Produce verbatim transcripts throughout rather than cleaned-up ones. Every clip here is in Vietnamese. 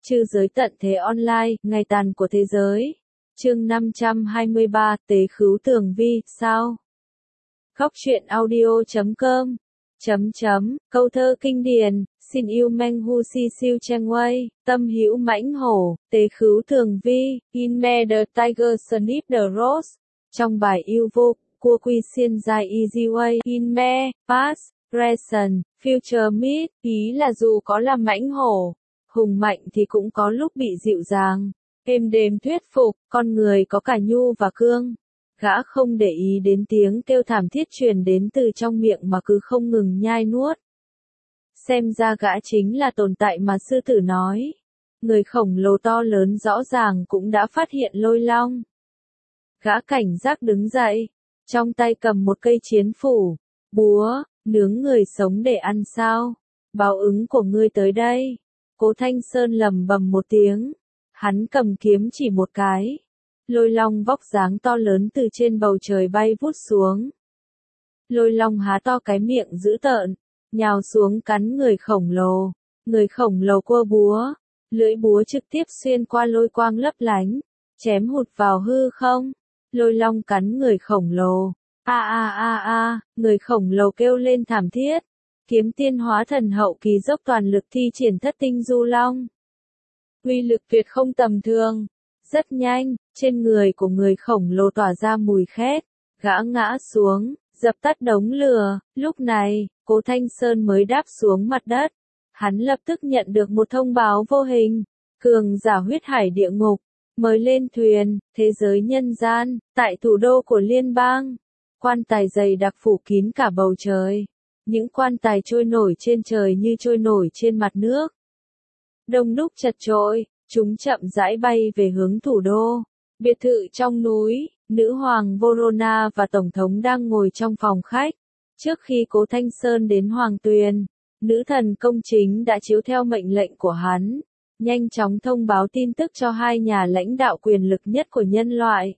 Trư giới tận thế online, ngày tàn của thế giới. Chương năm trăm hai mươi ba, Tế khứu tường vi, sao? Góc truyện audio chấm com. Chấm chấm, câu thơ kinh điển, xin yêu manh hu si siêu cheng wei, tâm hữu mãnh hổ, tế khứu tường vi, in me the tiger snip the rose. Trong bài yêu vô, cua quy xiên dài easy way, in me, past, present, future meet, ý là dù có là mãnh hổ, hùng mạnh thì cũng có lúc bị dịu dàng, êm đềm thuyết phục, con người có cả nhu và cương. Gã không để ý đến tiếng kêu thảm thiết truyền đến từ trong miệng mà cứ không ngừng nhai nuốt. Xem ra gã chính là tồn tại mà sư tử nói. Người khổng lồ to lớn rõ ràng cũng đã phát hiện Lôi Long. Gã cảnh giác đứng dậy, trong tay cầm một cây chiến phủ, búa, nướng người sống để ăn sao? Báo ứng của ngươi tới đây. Cố Thanh Sơn lầm bầm một tiếng, hắn cầm kiếm chỉ một cái. Lôi Long vóc dáng to lớn từ trên bầu trời bay vút xuống. Lôi Long há to cái miệng dữ tợn, nhào xuống cắn người khổng lồ. Người khổng lồ cua búa, lưỡi búa trực tiếp xuyên qua lôi quang lấp lánh, chém hụt vào hư không. Lôi Long cắn người khổng lồ. A a a a, người khổng lồ kêu lên thảm thiết. Kiếm tiên hóa thần hậu kỳ dốc toàn lực thi triển thất tinh du long. Uy lực tuyệt không tầm thường. Rất nhanh, trên người của người khổng lồ tỏa ra mùi khét, gã ngã xuống, dập tắt đống lửa. Lúc này, Cố Thanh Sơn mới đáp xuống mặt đất. Hắn lập tức nhận được một thông báo vô hình. Cường giả huyết hải địa ngục, mới lên thuyền, thế giới nhân gian, tại thủ đô của liên bang. Quan tài dày đặc phủ kín cả bầu trời. Những quan tài trôi nổi trên trời như trôi nổi trên mặt nước. Đông đúc chật chội, chúng chậm rãi bay về hướng thủ đô. Biệt thự trong núi, nữ hoàng Vorona và tổng thống đang ngồi trong phòng khách. Trước khi Cố Thanh Sơn đến Hoàng Tuyền, nữ thần công chính đã chiếu theo mệnh lệnh của hắn, nhanh chóng thông báo tin tức cho hai nhà lãnh đạo quyền lực nhất của nhân loại.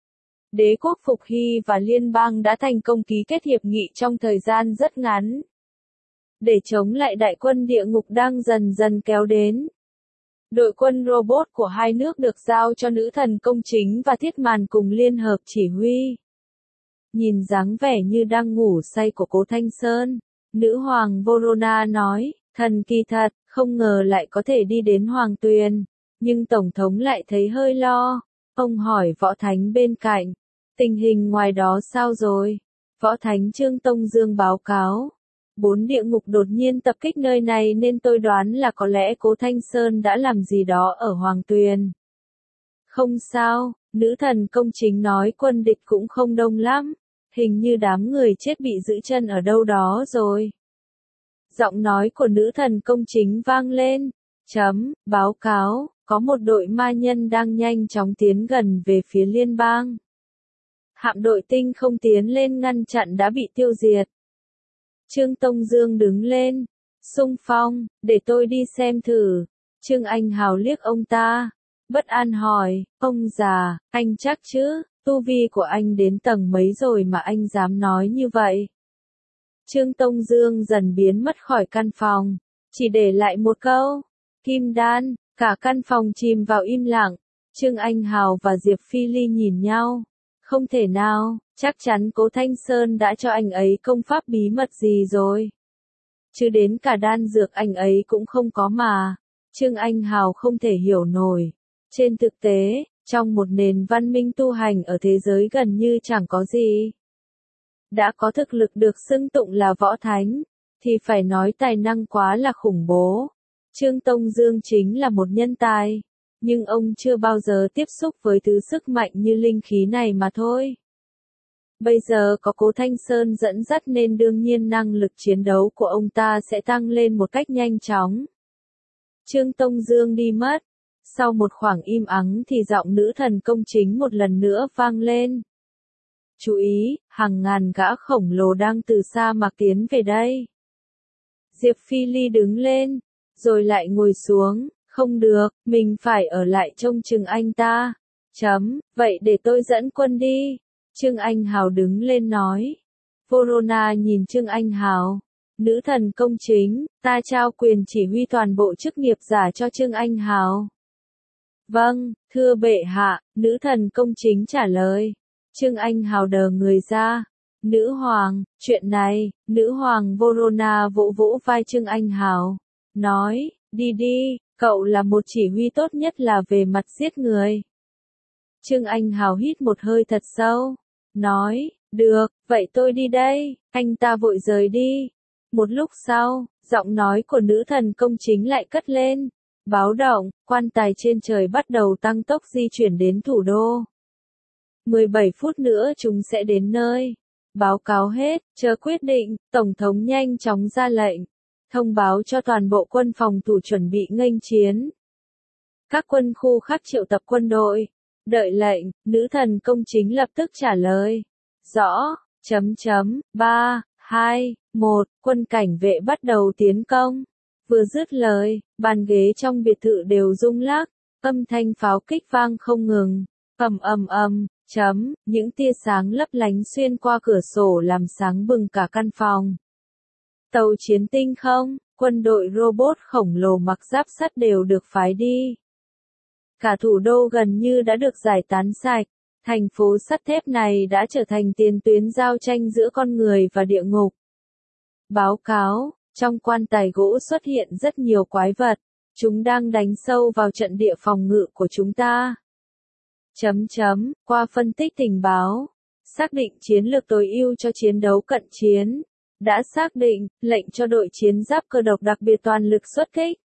Đế quốc Phục Hy và liên bang đã thành công ký kết hiệp nghị trong thời gian rất ngắn, để chống lại đại quân địa ngục đang dần dần kéo đến. Đội quân robot của hai nước được giao cho nữ thần công chính và Thiết Màn cùng liên hợp chỉ huy. Nhìn dáng vẻ như đang ngủ say của Cố Thanh Sơn, nữ hoàng Vorona nói, thần kỳ thật, không ngờ lại có thể đi đến Hoàng Tuyền, nhưng tổng thống lại thấy hơi lo. Ông hỏi Võ Thánh bên cạnh, tình hình ngoài đó sao rồi? Võ Thánh Trương Tông Dương báo cáo, bốn địa ngục đột nhiên tập kích nơi này nên tôi đoán là có lẽ Cố Thanh Sơn đã làm gì đó ở Hoàng Tuyền. Không sao, nữ thần công chính nói quân địch cũng không đông lắm, hình như đám người chết bị giữ chân ở đâu đó rồi. Giọng nói của nữ thần công chính vang lên, chấm, báo cáo, có một đội ma nhân đang nhanh chóng tiến gần về phía liên bang. Hạm đội tinh không tiến lên ngăn chặn đã bị tiêu diệt. Trương Tông Dương đứng lên, xung phong, để tôi đi xem thử. Trương Anh Hào liếc ông ta, bất an hỏi, ông già, anh chắc chứ, tu vi của anh đến tầng mấy rồi mà anh dám nói như vậy. Trương Tông Dương dần biến mất khỏi căn phòng, chỉ để lại một câu, kim đan, cả căn phòng chìm vào im lặng. Trương Anh Hào và Diệp Phi Ly nhìn nhau. Không thể nào, chắc chắn Cố Thanh Sơn đã cho anh ấy công pháp bí mật gì rồi. Chứ đến cả đan dược anh ấy cũng không có mà. Trương Anh Hào không thể hiểu nổi. Trên thực tế, trong một nền văn minh tu hành ở thế giới gần như chẳng có gì. Đã có thực lực được xưng tụng là võ thánh, thì phải nói tài năng quá là khủng bố. Trương Tông Dương chính là một nhân tài. Nhưng ông chưa bao giờ tiếp xúc với thứ sức mạnh như linh khí này mà thôi. Bây giờ có Cố Thanh Sơn dẫn dắt nên đương nhiên năng lực chiến đấu của ông ta sẽ tăng lên một cách nhanh chóng. Trương Tông Dương đi mất. Sau một khoảng im ắng thì giọng nữ thần công chính một lần nữa vang lên. Chú ý, hàng ngàn gã khổng lồ đang từ sa mạc tiến về đây. Diệp Phi Ly đứng lên, rồi lại ngồi xuống. Không được, mình phải ở lại trông chừng anh ta. Chấm, vậy để tôi dẫn quân đi. Trương Anh Hào đứng lên nói. Vorona nhìn Trương Anh Hào. Nữ thần công chính, ta trao quyền chỉ huy toàn bộ chức nghiệp giả cho Trương Anh Hào. Vâng, thưa bệ hạ, nữ thần công chính trả lời. Trương Anh Hào đờ người ra. Nữ hoàng, chuyện này, nữ hoàng Vorona vỗ vỗ vai Trương Anh Hào. Nói, đi đi, cậu là một chỉ huy tốt nhất là về mặt giết người. Trương Anh Hào hít một hơi thật sâu. Nói, được, vậy tôi đi đây, anh ta vội rời đi. Một lúc sau, giọng nói của nữ thần công chính lại cất lên. Báo động, quan tài trên trời bắt đầu tăng tốc di chuyển đến thủ đô. mười bảy phút nữa chúng sẽ đến nơi. Báo cáo hết, chờ quyết định, Tổng thống nhanh chóng ra lệnh. Thông báo cho toàn bộ quân phòng thủ chuẩn bị nghênh chiến. Các quân khu khác triệu tập quân đội. Đợi lệnh, nữ thần công chính lập tức trả lời. Rõ, chấm chấm, ba, hai, một, quân cảnh vệ bắt đầu tiến công. Vừa dứt lời, bàn ghế trong biệt thự đều rung lắc, âm thanh pháo kích vang không ngừng. Ầm ầm ầm, chấm, những tia sáng lấp lánh xuyên qua cửa sổ làm sáng bừng cả căn phòng. Tàu chiến tinh không, quân đội robot khổng lồ mặc giáp sắt đều được phái đi. Cả thủ đô gần như đã được giải tán sạch, thành phố sắt thép này đã trở thành tiền tuyến giao tranh giữa con người và địa ngục. Báo cáo, trong quan tài gỗ xuất hiện rất nhiều quái vật, chúng đang đánh sâu vào trận địa phòng ngự của chúng ta. Chấm chấm, qua phân tích tình báo, xác định chiến lược tối ưu cho chiến đấu cận chiến, đã xác định, lệnh cho đội chiến giáp cơ độc đặc biệt toàn lực xuất kích.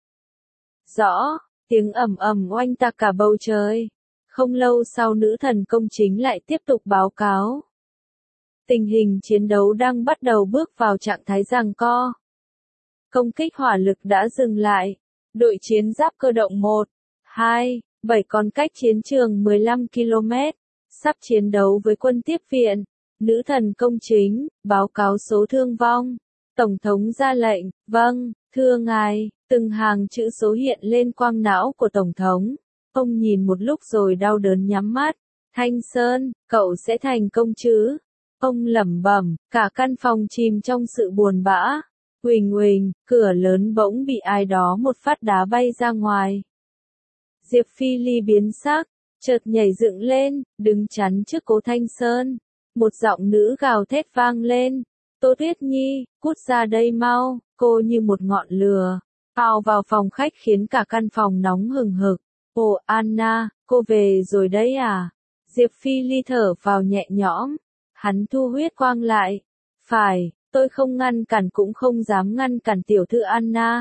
Rõ, tiếng ầm ầm oanh tạc cả bầu trời. Không lâu sau nữ thần công chính lại tiếp tục báo cáo. Tình hình chiến đấu đang bắt đầu bước vào trạng thái giằng co. Công kích hỏa lực đã dừng lại. Đội chiến giáp cơ động một, hai, bảy còn cách chiến trường mười lăm ki lô mét, sắp chiến đấu với quân tiếp viện. Nữ thần công chính, báo cáo số thương vong. Tổng thống ra lệnh, vâng, thưa ngài, từng hàng chữ số hiện lên quang não của Tổng thống. Ông nhìn một lúc rồi đau đớn nhắm mắt. Thanh Sơn, cậu sẽ thành công chứ? Ông lẩm bẩm, cả căn phòng chìm trong sự buồn bã. Huỳnh huỳnh, cửa lớn bỗng bị ai đó một phát đá bay ra ngoài. Diệp Phi Ly biến sắc, chợt nhảy dựng lên, đứng chắn trước Cố Thanh Sơn. Một giọng nữ gào thét vang lên. Tô Tuyết Nhi, cút ra đây mau, cô như một ngọn lửa. Ào vào phòng khách khiến cả căn phòng nóng hừng hực. Ồ Anna, cô về rồi đấy à? Diệp Phi Ly thở vào nhẹ nhõm. Hắn thu huyết quang lại. Phải, tôi không ngăn cản cũng không dám ngăn cản tiểu thư Anna.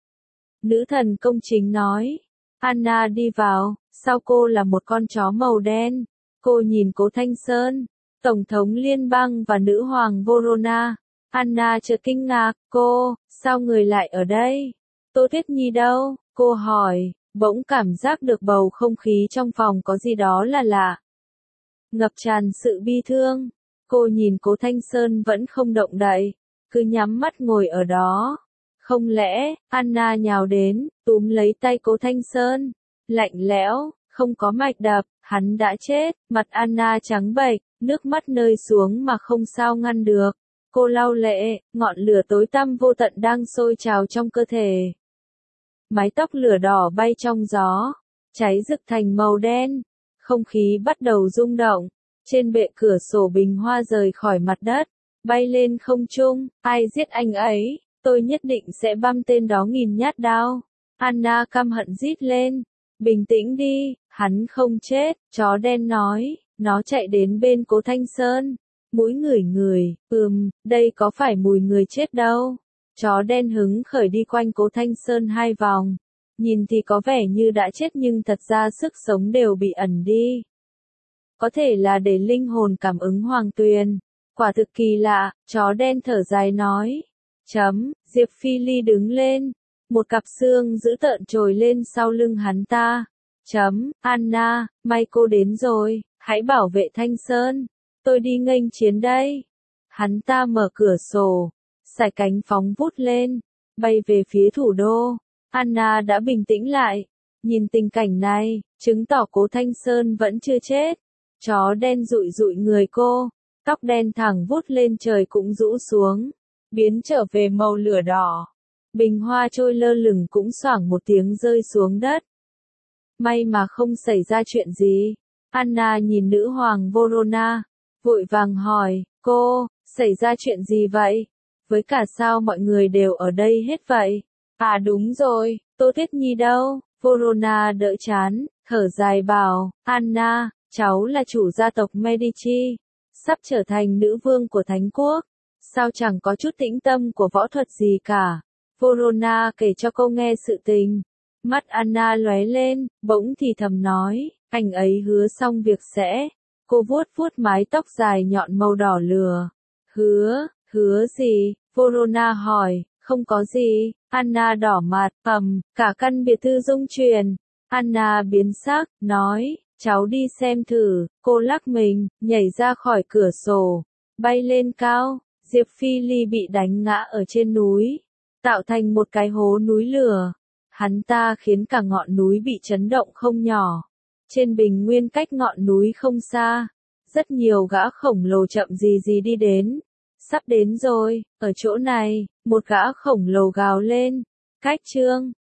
Nữ thần công chính nói. Anna đi vào, sau cô là một con chó màu đen. Cô nhìn Cố Thanh Sơn, Tổng thống liên bang và nữ hoàng Vorona. Anna chợt kinh ngạc, cô, sao người lại ở đây? Tô Tuyết Nhi đâu? Cô hỏi, bỗng cảm giác được bầu không khí trong phòng có gì đó là lạ. Ngập tràn sự bi thương. Cô nhìn Cố Thanh Sơn vẫn không động đậy, cứ nhắm mắt ngồi ở đó. Không lẽ, Anna nhào đến, túm lấy tay Cố Thanh Sơn. Lạnh lẽo, không có mạch đập, hắn đã chết. Mặt Anna trắng bệch, nước mắt rơi xuống mà không sao ngăn được. Cô lau lệ, ngọn lửa tối tăm vô tận đang sôi trào trong cơ thể. Mái tóc lửa đỏ bay trong gió, cháy rực thành màu đen. Không khí bắt đầu rung động. Trên bệ cửa sổ bình hoa rời khỏi mặt đất, bay lên không trung. Ai giết anh ấy? Tôi nhất định sẽ băm tên đó nghìn nhát đao. Anna căm hận rít lên. Bình tĩnh đi, hắn không chết, chó đen nói. Nó chạy đến bên Cố Thanh Sơn. Mũi ngửi ngửi, ừm, đây có phải mùi người chết đâu. Chó đen hứng khởi đi quanh Cố Thanh Sơn hai vòng. Nhìn thì có vẻ như đã chết nhưng thật ra sức sống đều bị ẩn đi. Có thể là để linh hồn cảm ứng hoàng tuyền. Quả thực kỳ lạ, chó đen thở dài nói. Chấm, Diệp Phi Ly đứng lên. Một cặp xương dữ tợn trồi lên sau lưng hắn ta. Chấm, Anna, may cô đến rồi, hãy bảo vệ Thanh Sơn. Tôi đi nghênh chiến đây. Hắn ta mở cửa sổ, sải cánh phóng vút lên, bay về phía thủ đô. Anna đã bình tĩnh lại. Nhìn tình cảnh này, chứng tỏ Cố Thanh Sơn vẫn chưa chết. Chó đen dụi dụi người cô, tóc đen thẳng vút lên trời cũng rũ xuống. biến trở về màu lửa đỏ. Bình hoa trôi lơ lửng cũng xoảng một tiếng rơi xuống đất. May mà không xảy ra chuyện gì. Anna nhìn nữ hoàng Vorona, vội vàng hỏi, cô, xảy ra chuyện gì vậy? Với cả sao mọi người đều ở đây hết vậy? À đúng rồi, Tô Tuyết Nhi đâu? Vorona đỡ chán, thở dài bảo, Anna, cháu là chủ gia tộc Medici, sắp trở thành nữ vương của Thánh quốc. Sao chẳng có chút tĩnh tâm của võ thuật gì cả? Vorona kể cho cô nghe sự tình. Mắt Anna lóe lên, bỗng thì thầm nói, anh ấy hứa xong việc sẽ. Cô vuốt vuốt mái tóc dài nhọn màu đỏ lửa. Hứa, hứa gì? Vorona hỏi, không có gì. Anna đỏ mặt, ầm, cả căn biệt thự rung chuyển. Anna biến sắc, nói, cháu đi xem thử. Cô lắc mình, nhảy ra khỏi cửa sổ, bay lên cao. Diệp Phi Ly bị đánh ngã ở trên núi, tạo thành một cái hố núi lửa. Hắn ta khiến cả ngọn núi bị chấn động không nhỏ. Trên bình nguyên cách ngọn núi không xa, rất nhiều gã khổng lồ chậm gì gì đi đến. Sắp đến rồi, ở chỗ này, một gã khổng lồ gào lên. Cách trương,